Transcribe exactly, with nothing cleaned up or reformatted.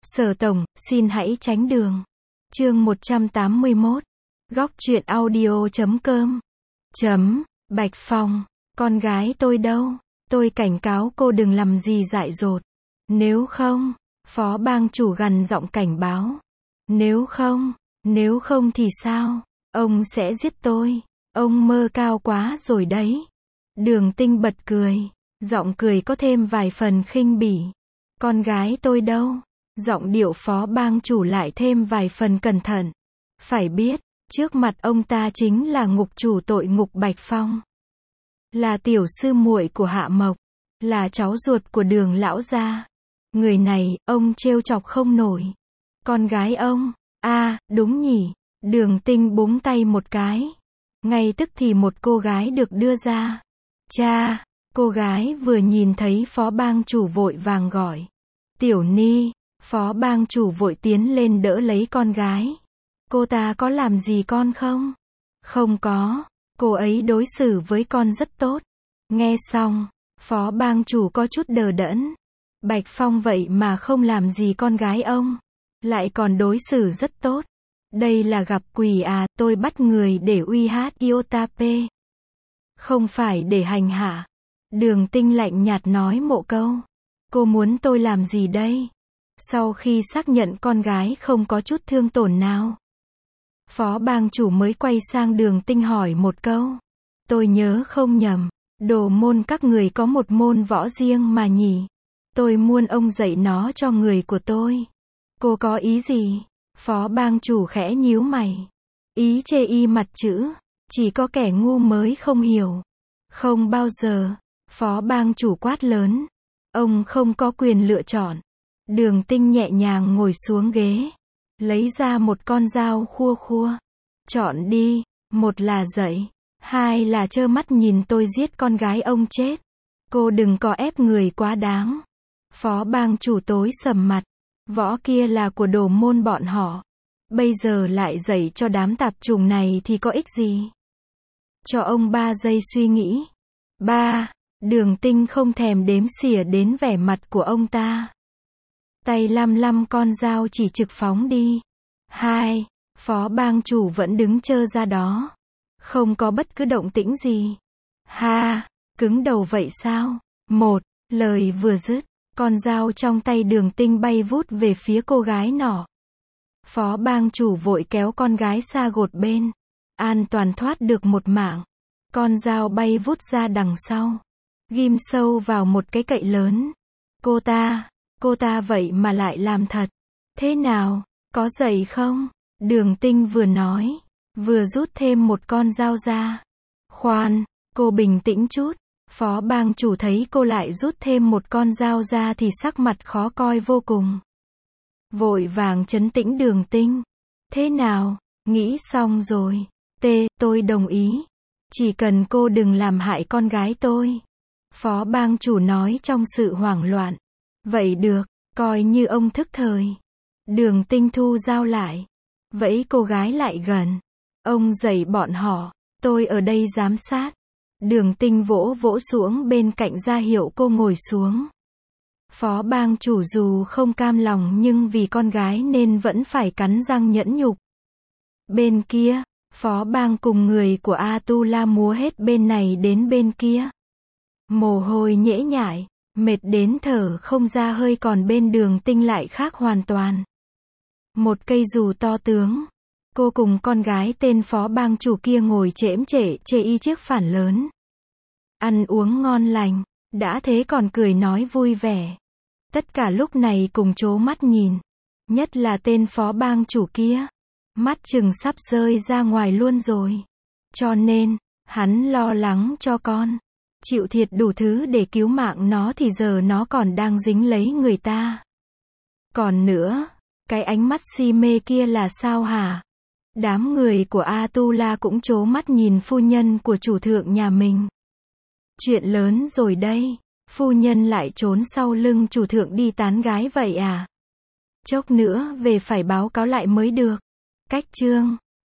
Sở tổng, xin hãy tránh đường. Chương một trăm tám mươi mốt. Góc truyện audio chấm com. Chấm, Bạch Phong, con gái tôi đâu? Tôi cảnh cáo cô đừng làm gì dại dột. Nếu không, phó bang chủ gằn giọng cảnh báo. Nếu không, nếu không thì sao? Ông sẽ giết tôi. Ông mơ cao quá rồi đấy. Đường Tinh bật cười. Giọng cười có thêm vài phần khinh bỉ. Con gái tôi đâu? Giọng điệu phó bang chủ lại thêm vài phần cẩn thận. Phải biết, trước mặt ông ta chính là ngục chủ tội ngục Bạch Phong. Là tiểu sư muội của Hạ Mộc. Là cháu ruột của Đường lão gia. Người này, ông trêu chọc không nổi. Con gái ông, a à, đúng nhỉ. Đường Tinh búng tay một cái. Ngay tức thì một cô gái được đưa ra. Cha, cô gái vừa nhìn thấy phó bang chủ vội vàng gọi. Tiểu Ni, phó bang chủ vội tiến lên đỡ lấy con gái. Cô ta có làm gì con không? Không có, cô ấy đối xử với con rất tốt. Nghe xong, phó bang chủ có chút đờ đẫn. Bạch Phong vậy mà không làm gì con gái ông. Lại còn đối xử rất tốt. Đây là gặp quỷ à, tôi bắt người để uy hát Iotape. Không phải để hành hạ. Đường Tinh lạnh nhạt nói một câu. Cô muốn tôi làm gì đây? Sau khi xác nhận con gái không có chút thương tổn nào, phó bang chủ mới quay sang Đường Tinh hỏi một câu. Tôi nhớ không nhầm, đồ môn các người có một môn võ riêng mà nhỉ? Tôi muốn ông dạy nó cho người của tôi. Cô có ý gì? Phó bang chủ khẽ nhíu mày. Ý chê y mặt chữ. Chỉ có kẻ ngu mới không hiểu. Không bao giờ. Phó bang chủ quát lớn. Ông không có quyền lựa chọn. Đường Tinh nhẹ nhàng ngồi xuống ghế. Lấy ra một con dao khua khua. Chọn đi. Một là dạy. Hai là trơ mắt nhìn tôi giết con gái ông chết. Cô đừng có ép người quá đáng. Phó bang chủ tối sầm mặt. Võ kia là của đồ môn bọn họ. Bây giờ lại dạy cho đám tạp chủng này thì có ích gì? Cho ông ba giây suy nghĩ. Ba. Đường Tinh không thèm đếm xỉa đến vẻ mặt của ông ta. Tay lăm lăm con dao chỉ trực phóng đi. Hai. Phó bang chủ vẫn đứng trơ ra đó. Không có bất cứ động tĩnh gì. Ha. Cứng đầu vậy sao? Một. Lời vừa dứt. Con dao trong tay Đường Tinh bay vút về phía cô gái nọ. Phó bang chủ vội kéo con gái xa gột bên. An toàn thoát được một mạng. Con dao bay vút ra đằng sau. Ghim sâu vào một cái cậy lớn. Cô ta, cô ta vậy mà lại làm thật. Thế nào, có dậy không? Đường Tinh vừa nói, vừa rút thêm một con dao ra. Khoan, cô bình tĩnh chút. Phó bang chủ thấy cô lại rút thêm một con dao ra thì sắc mặt khó coi vô cùng. Vội vàng trấn tĩnh Đường Tinh. Thế nào, nghĩ xong rồi. Tê, tôi đồng ý. Chỉ cần cô đừng làm hại con gái tôi. Phó bang chủ nói trong sự hoảng loạn. Vậy được, coi như ông thức thời. Đường Tinh thu dao lại. Vẫy cô gái lại gần. Ông dạy bọn họ. Tôi ở đây giám sát. Đường Tinh vỗ vỗ xuống bên cạnh ra hiệu cô ngồi xuống. Phó bang chủ dù không cam lòng nhưng vì con gái nên vẫn phải cắn răng nhẫn nhục. Bên kia, phó bang cùng người của Atula múa hết bên này đến bên kia. Mồ hôi nhễ nhại, mệt đến thở không ra hơi, còn bên Đường Tinh lại khác hoàn toàn. Một cây dù to tướng. Cô cùng con gái tên phó bang chủ kia ngồi chễm chệ chê y chiếc phản lớn. Ăn uống ngon lành, đã thế còn cười nói vui vẻ. Tất cả lúc này cùng trố mắt nhìn. Nhất là tên phó bang chủ kia. Mắt chừng sắp rơi ra ngoài luôn rồi. Cho nên, hắn lo lắng cho con. Chịu thiệt đủ thứ để cứu mạng nó thì giờ nó còn đang dính lấy người ta. Còn nữa, cái ánh mắt si mê kia là sao hả? Đám người của Atula cũng trố mắt nhìn phu nhân của chủ thượng nhà mình. Chuyện lớn rồi đây, phu nhân lại trốn sau lưng chủ thượng đi tán gái vậy à? Chốc nữa về phải báo cáo lại mới được. Cách chương